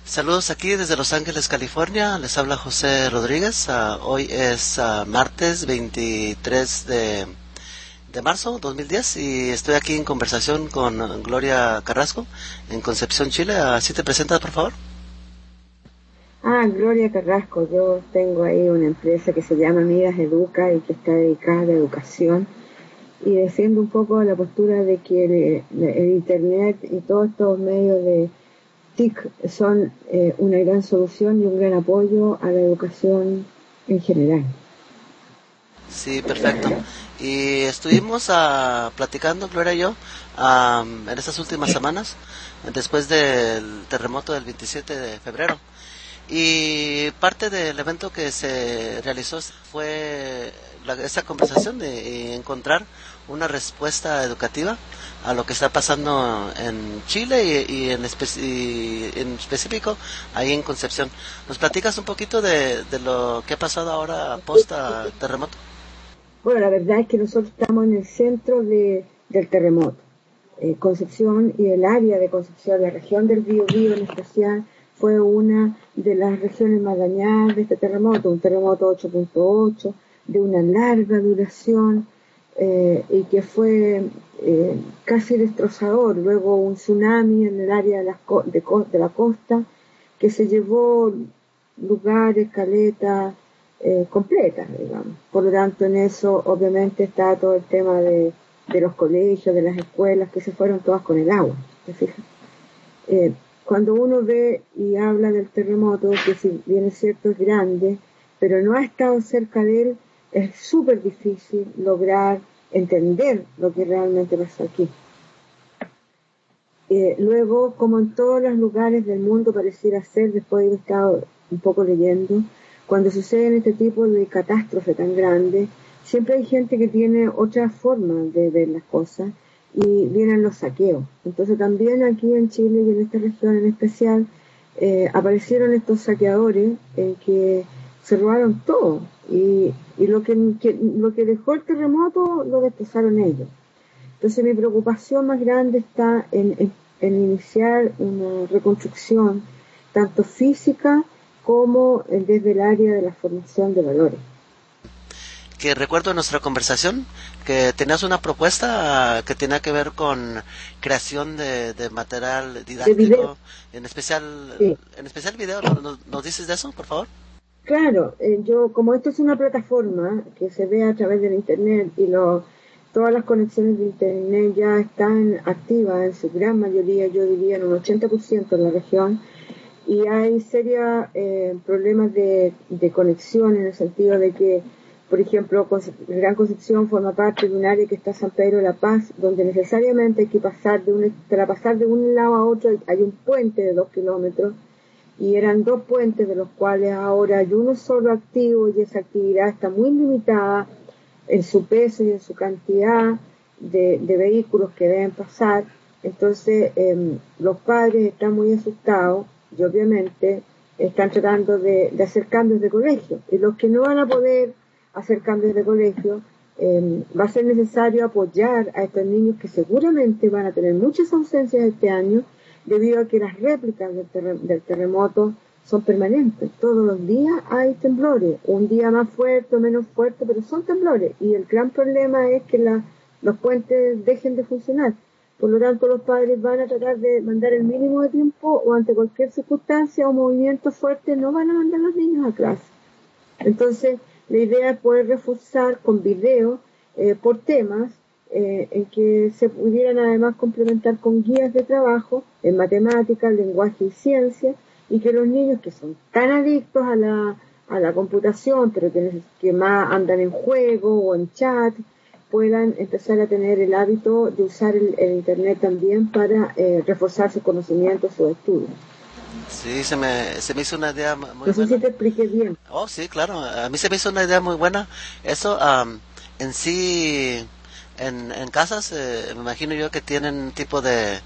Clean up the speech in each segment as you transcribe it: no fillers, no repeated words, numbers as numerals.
Saludos aquí desde Los Ángeles, California. Les habla José Rodríguez. Hoy es martes 23 de marzo 2010 y estoy aquí en conversación con Gloria Carrasco en Concepción, Chile. ¿Así te presentas, por favor? Gloria Carrasco, yo tengo ahí una empresa que se llama Midas Educa y que está dedicada a la educación y defiendo un poco la postura de que el Internet y todos estos medios de TIC son una gran solución y un gran apoyo a la educación en general. Sí, perfecto. Y estuvimos platicando, Gloria y yo, en estas últimas semanas, después del terremoto del 27 de febrero. Y parte del evento que se realizó fue esa conversación de encontrar una respuesta educativa a lo que está pasando en Chile y en específico ahí en Concepción. ¿Nos platicas un poquito de lo que ha pasado ahora post terremoto? Bueno, la verdad es que nosotros estamos en el centro del terremoto. Concepción y el área de Concepción, la región del Biobío en especial, fue una de las regiones más dañadas de este terremoto, un terremoto 8.8 de una larga duración y que fue casi destrozador. Luego un tsunami en el área de la costa que se llevó lugares, caletas completas, digamos. Por lo tanto, en eso obviamente está todo el tema de los colegios, de las escuelas, que se fueron todas con el agua, ¿te fijas? Cuando uno ve y habla del terremoto, que si bien es cierto es grande, pero no ha estado cerca de él, es súper difícil lograr entender lo que realmente pasó aquí. Luego, como en todos los lugares del mundo pareciera ser, después de haber estado un poco leyendo, cuando suceden este tipo de catástrofe tan grande, siempre hay gente que tiene otra forma de ver las cosas y vienen los saqueos. Entonces también aquí en Chile y en esta región en especial aparecieron estos saqueadores que se robaron todo y lo que dejó el terremoto lo destrozaron ellos. Entonces mi preocupación más grande está en iniciar una reconstrucción tanto física como desde el área de la formación de valores. Que recuerdo en nuestra conversación que tenías una propuesta que tenía que ver con creación de material De video, didáctico, sí. en especial video. ¿Nos dices de eso, por favor? Claro, yo como esto es una plataforma que se ve a través del internet y todas las conexiones de internet ya están activas en su gran mayoría, yo diría en un 80% en la región, y hay serios problemas de conexión en el sentido de que, por ejemplo, Gran Concepción forma parte de un área que está San Pedro de la Paz, donde necesariamente hay que para pasar de un lado a otro hay un puente de 2 kilómetros, y eran 2 puentes de los cuales ahora hay uno solo activo y esa actividad está muy limitada en su peso y en su cantidad de vehículos que deben pasar. Entonces los padres están muy asustados y obviamente están tratando de hacer cambios de colegio, y los que no van a poder hacer cambios de colegio va a ser necesario apoyar a estos niños que seguramente van a tener muchas ausencias este año debido a que las réplicas del terremoto son permanentes. Todos los días hay temblores, un día más fuerte o menos fuerte, pero son temblores. Y el gran problema es que los puentes dejen de funcionar. Por lo tanto, los padres van a tratar de mandar el mínimo de tiempo o ante cualquier circunstancia o movimiento fuerte no van a mandar a los niños a clase. Entonces, la idea es poder reforzar con video por temas en que se pudieran además complementar con guías de trabajo en matemáticas, lenguaje y ciencia, y que los niños que son tan adictos a la computación, pero que más andan en juego o en chat, puedan empezar a tener el hábito de usar el Internet también para reforzar sus conocimientos, sus estudios. Sí, se me hizo una idea muy No sé si buena. te expliqué bien. Oh, sí, claro. A mí se me hizo una idea muy buena. Eso, en sí, en casas, me imagino yo que tienen un tipo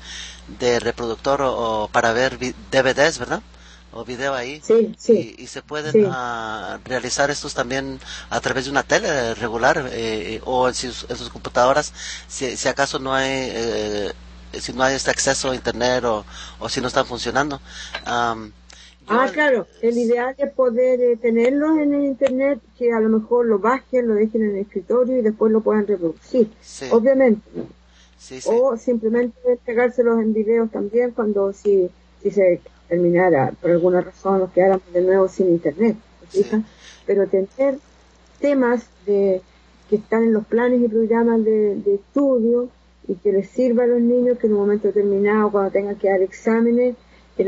de reproductor o para ver DVDs, ¿verdad? O video ahí. Sí, sí, Y se pueden sí. realizar estos también a través de una tele regular o en sus computadoras, si acaso no hay, si no hay este acceso a internet o si no están funcionando. yo, Claro, el ideal es poder tenerlos en el internet, que a lo mejor lo bajen, lo dejen en el escritorio y después lo puedan reproducir, sí, obviamente. sí, sí, O simplemente pegárselos en videos también cuando si se terminara por alguna razón nos quedáramos de nuevo sin internet, ¿te sí. fijas? Pero tener temas que están en los planes y programas de estudio y que les sirva a los niños que en un momento determinado, cuando tengan que dar exámenes, que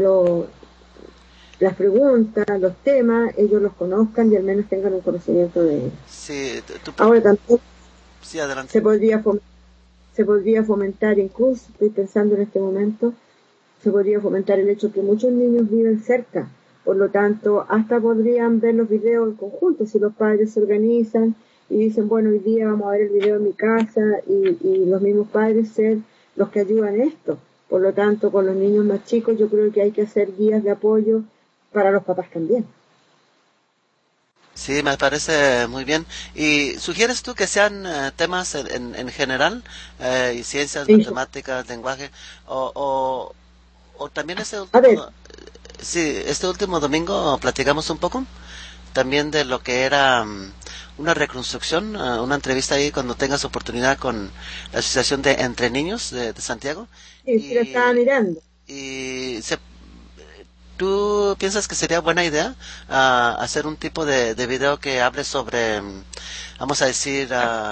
las preguntas, los temas, ellos los conozcan y al menos tengan un conocimiento de ellos. Sí, Ahora también sí, adelante. se podría se podría fomentar, incluso estoy pensando en este momento, se podría fomentar el hecho que muchos niños viven cerca, por lo tanto hasta podrían ver los videos en conjunto si los padres se organizan y dicen, bueno, hoy día vamos a ver el video en mi casa y los mismos padres ser los que ayudan en esto. Por lo tanto, con los niños más chicos yo creo que hay que hacer guías de apoyo para los papás también. Sí, me parece muy bien. ¿Y sugieres tú que sean temas en general, y ciencias, Sí. matemáticas, lenguaje, o también A ver, sí, este último domingo platicamos un poco también de lo que era una reconstrucción, una entrevista ahí cuando tengas oportunidad con la Asociación de Entre Niños de Santiago sí, sí la estaba y, mirando. y se ¿Tú piensas que sería buena idea hacer un tipo de video que hable sobre, vamos a decir,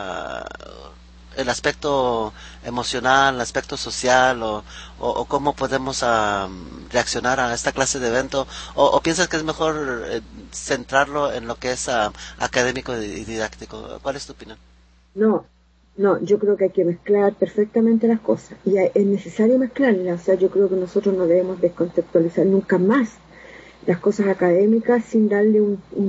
el aspecto emocional, el aspecto social o cómo podemos reaccionar a esta clase de evento? ¿O piensas que es mejor centrarlo en lo que es académico y didáctico? ¿Cuál es tu opinión? No, no, yo creo que hay que mezclar perfectamente las cosas y es necesario mezclarlas. O sea, yo creo que nosotros no debemos descontextualizar nunca más las cosas académicas sin darle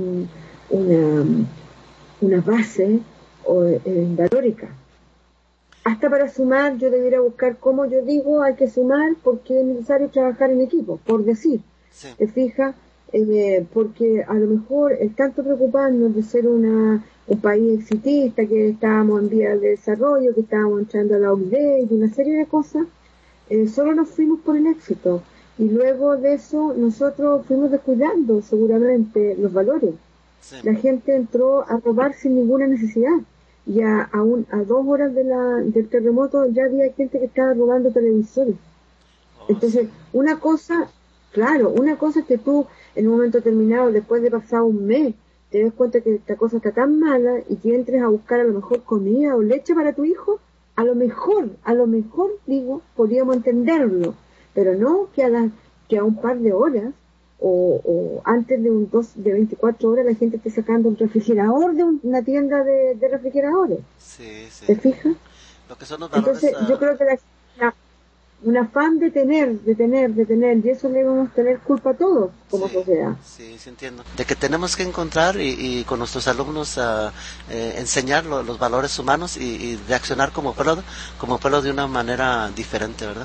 una, una base valórica. Hasta para sumar, yo debería buscar cómo yo digo hay que sumar porque es necesario trabajar en equipo, por decir. Sí. ¿Te fijas? Porque a lo mejor el tanto preocuparnos de ser un país exitista, que estábamos en vías de desarrollo, que estábamos entrando a la OCDE y una serie de cosas, solo nos fuimos por el éxito. Y luego de eso nosotros fuimos descuidando seguramente los valores. Sí. La gente entró a robar sin ninguna necesidad. Y a 2 horas del terremoto ya había gente que estaba robando televisores. Oh, sí. Entonces, una cosa, claro, una cosa es que tú en un momento determinado, después de pasar un mes, te des cuenta que esta cosa está tan mala y que entres a buscar a lo mejor comida o leche para tu hijo, a lo mejor, digo, podríamos entenderlo, pero no que a un par de horas o antes de 24 horas la gente esté sacando un refrigerador de una tienda de refrigeradores. Sí, sí. ¿Te fijas? Lo que son los valores. Entonces, yo creo que un afán de tener, y eso le vamos a tener culpa a todos como Sí, sociedad. sí, sí entiendo. De que tenemos que encontrar y con nuestros alumnos enseñar los valores humanos y reaccionar como pueblo de una manera diferente, ¿verdad?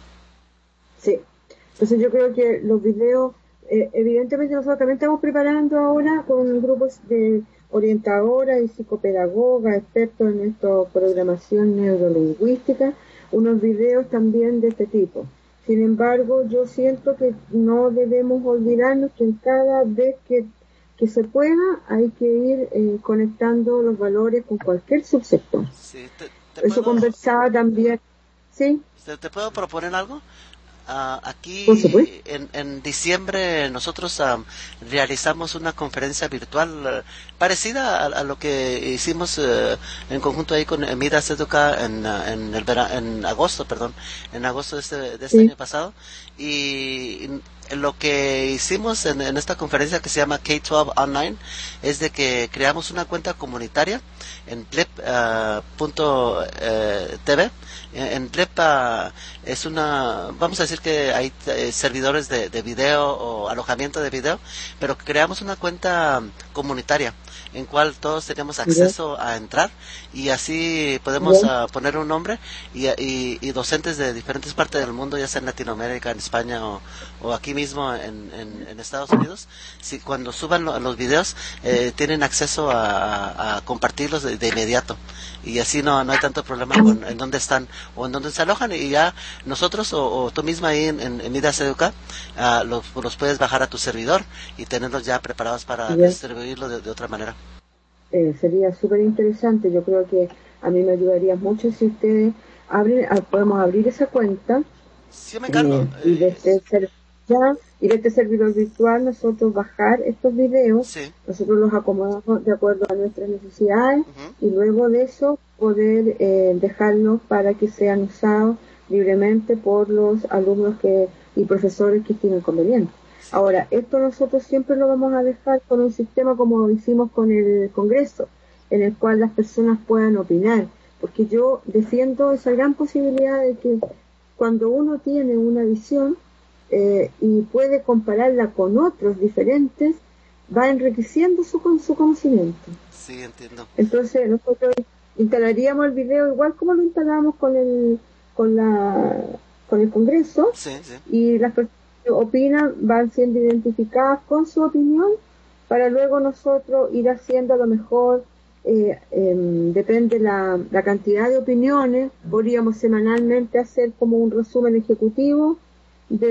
Sí. Entonces yo creo que los videos, evidentemente nosotros también estamos preparando ahora con grupos de orientadoras y psicopedagogas, expertos en esto, programación neurolingüística, unos videos también de este tipo. Sin embargo, yo siento que no debemos olvidarnos que en cada vez que se pueda hay que ir conectando los valores con cualquier subsector. Sí, Eso conversaba también, ¿sí? ¿Te puedo proponer algo? Por Aquí supuesto. en diciembre nosotros realizamos una conferencia virtual parecida a lo que hicimos en conjunto ahí con Midas Educa en agosto, perdón, en agosto de este Sí. año pasado. Y lo que hicimos en esta conferencia que se llama K-12 Online es de que creamos una cuenta comunitaria en blip.tv. En Blip es vamos a decir que hay servidores de video o alojamiento de video, pero creamos una cuenta comunitaria en cual todos tenemos acceso a entrar, y así podemos poner un nombre, y docentes de diferentes partes del mundo, ya sea en Latinoamérica, en España o aquí mismo en Estados Unidos, si cuando suban los videos tienen acceso a compartirlos de inmediato, y así no hay tanto problema con en dónde están o en dónde se alojan, y ya nosotros o tú misma ahí en Midas Educa los puedes bajar a tu servidor y tenerlos ya preparados para distribuirlo de otra manera. Sería súper interesante. Yo creo que a mí me ayudaría mucho si ustedes podemos abrir esa cuenta. Sí, me encargo. Y de este servidor virtual nosotros bajar estos videos, sí. Nosotros los acomodamos de acuerdo a nuestras necesidades, y luego de eso poder dejarlos para que sean usados libremente por los alumnos y profesores que estimen conveniente. Ahora, esto nosotros siempre lo vamos a dejar con un sistema como hicimos con el Congreso, en el cual las personas puedan opinar, porque yo defiendo esa gran posibilidad de que cuando uno tiene una visión y puede compararla con otros diferentes, va enriqueciendo su conocimiento. Sí, entiendo. Entonces nosotros instalaríamos el video igual como lo instalamos con el Congreso, y las personas que opinan van siendo identificadas con su opinión, para luego nosotros ir haciendo a lo mejor, depende la cantidad de opiniones, podríamos semanalmente hacer como un resumen ejecutivo de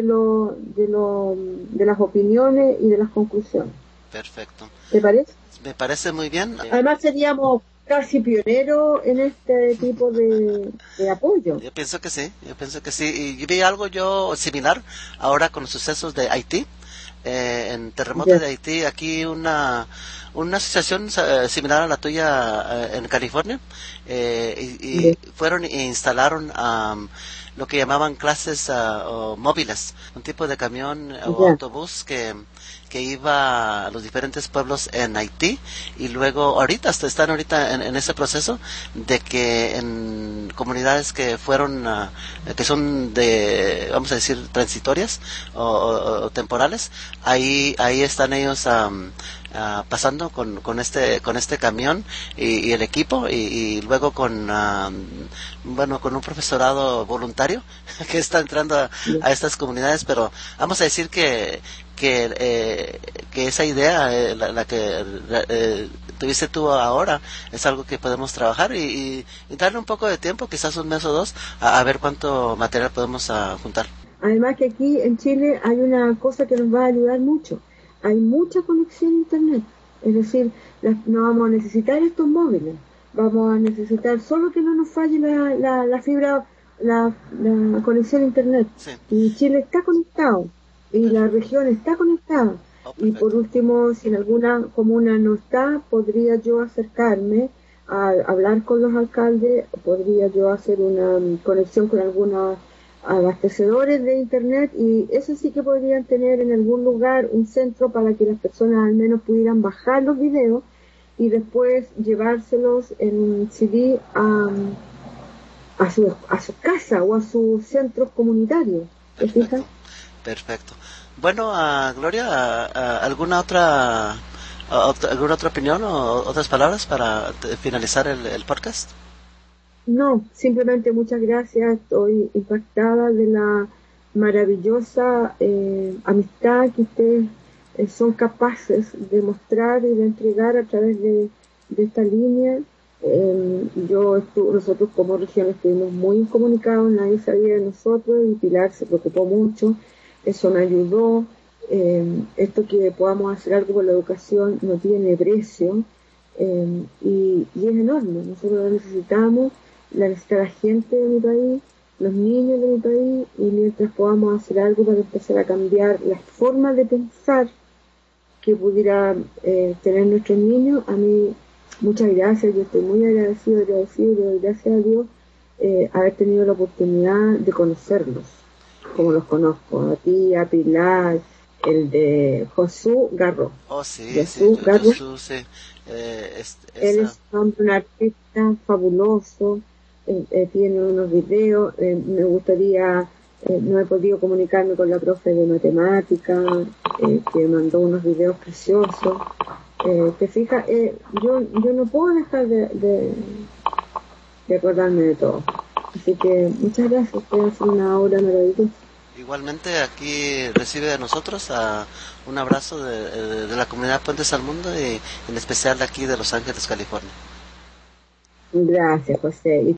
las opiniones y de las conclusiones. Perfecto. ¿Te parece? Me parece muy bien. Además seríamos casi pioneros en este tipo de apoyo. Yo pienso que sí. Y vi algo similar ahora con los sucesos de Haití. En terremotos de Haití, aquí una asociación similar a la tuya en California, y fueron e instalaron lo que llamaban clases móviles, un tipo de camión o autobús que iba a los diferentes pueblos en Haití, y luego están en ese proceso de que en comunidades que fueron que son vamos a decir transitorias o temporales, ahí están ellos pasando con este camión y el equipo, y luego con un profesorado voluntario que está entrando a estas comunidades, pero vamos a decir que esa idea, la que tuviste tú ahora, es algo que podemos trabajar y darle un poco de tiempo, quizás un mes o dos, a ver cuánto material podemos juntar. Además que aquí en Chile hay una cosa que nos va a ayudar mucho. Hay mucha conexión a internet, es decir, no vamos a necesitar estos móviles, vamos a necesitar solo que no nos falle la fibra, la conexión a internet. Y Chile está conectado, y la región está conectada. Y por último, si en alguna comuna no está, podría yo acercarme a hablar con los alcaldes, podría yo hacer una conexión con algunos abastecedores de internet, y eso sí que podrían tener en algún lugar un centro para que las personas al menos pudieran bajar los videos y después llevárselos en un CD a su casa o a sus centros comunitarios. ¿Te fijas? Perfecto. Bueno, Gloria, ¿alguna otra opinión o otras palabras para finalizar el podcast? No, simplemente muchas gracias. Estoy impactada de la maravillosa amistad que ustedes son capaces de mostrar y de entregar a través de esta línea. Nosotros como región estuvimos muy incomunicados, nadie sabía de nosotros, y Pilar se preocupó mucho. Eso me ayudó. Esto que podamos hacer algo por la educación no tiene precio, y es enorme. Nosotros lo necesitamos. La necesita la gente de mi país, los niños de mi país, y mientras podamos hacer algo para empezar a cambiar las formas de pensar que pudiera tener nuestros niños, a mí muchas gracias. Yo estoy muy agradecido, y doy gracias a Dios haber tenido la oportunidad de conocerlos como los conozco, a ti, a Pilar, el de Josué Garro. Josué, sí. Él es un artista fabuloso. Tiene unos videos. Me gustaría, no he podido comunicarme con la profe de matemática, que mandó unos videos preciosos. te fijas, yo no puedo dejar de acordarme de todo. Así que muchas gracias, usted hace una obra maravillosa. Igualmente aquí recibe de nosotros un abrazo de la comunidad Puentes al Mundo y en especial de aquí de Los Ángeles, California. Gracias, José.